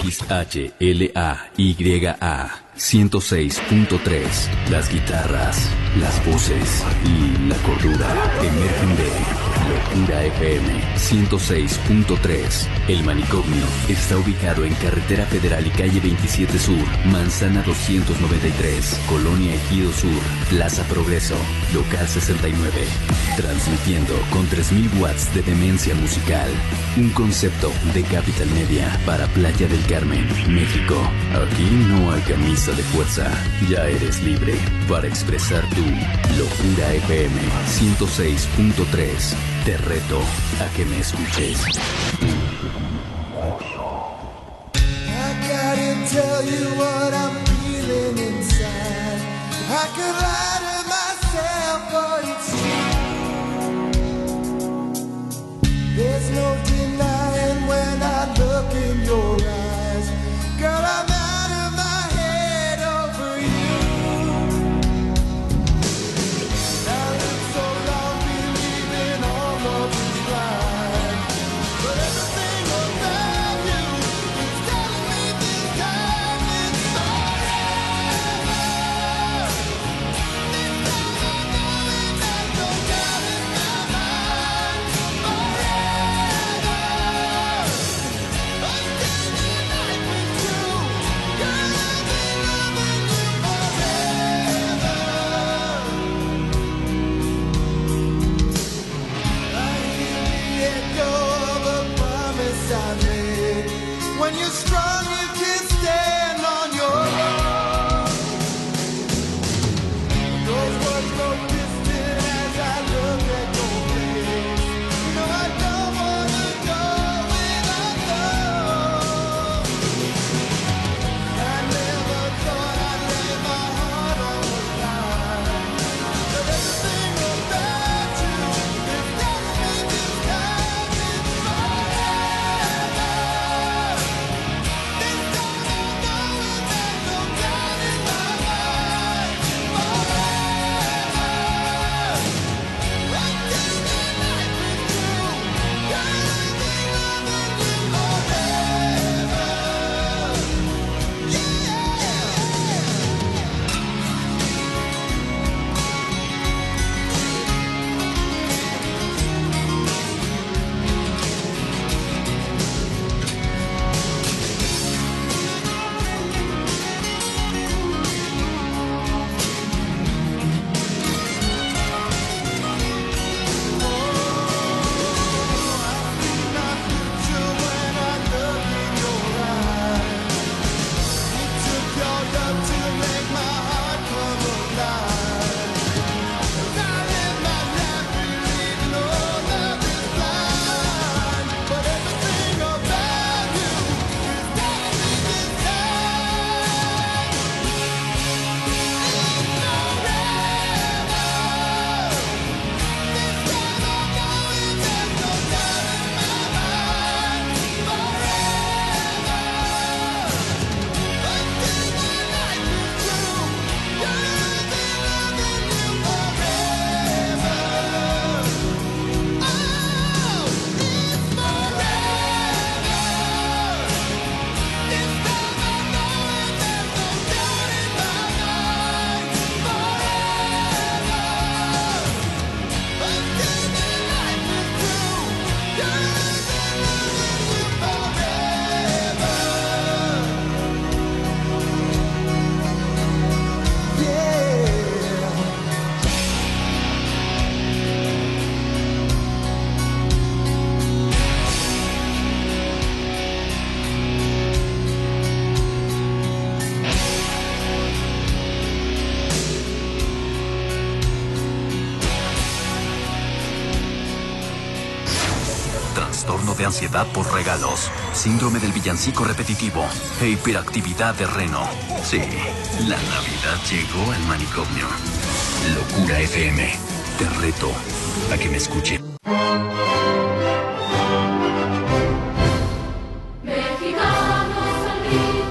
XHLAYA 106.3. Las guitarras, las voces y la cordura emergen de Locura FM 106.3. El Manicomio está ubicado en Carretera Federal y Calle 27 Sur, Manzana 293, Colonia Ejido Sur, Plaza Progreso, Local 69. Transmitiendo con 3000 watts de demencia musical. Un concepto de Capital Media para Playa del Carmen, México. Aquí no hay camisa de fuerza. Ya eres libre para expresar tu Locura FM 106.3. Te reto a que me escuches. I gotta tell you what I'm feeling inside. I could lie to myself, but it's true. There's no denying when I look in your eyes. Girl, I'm out of my head over you. I lived so long believing all love is blind, but everything about you is telling me this time it's forever. This time I know it, there's no doubt in my mind. Forever. Until the night is through, girl, I'll be loving you forever. I hear the echo of a promise I made. When you're strong, you can stand on your own. Those words grow distant as I look at your face. No, I don't wanna go without love. I never thought I'd lay my heart on the line, but everything about you is telling me this time it's forever. This time I know it, there's no doubt in my mind. Forever. Until the night is through, girl, I'll be loving you forever. Yeah. Trastorno de ansiedad por regalos, síndrome del villancico repetitivo e hiperactividad de reno. Sí, la Navidad llegó al Manicomio. Locura FM. Te reto a que me escuche. Mexicanos al grito.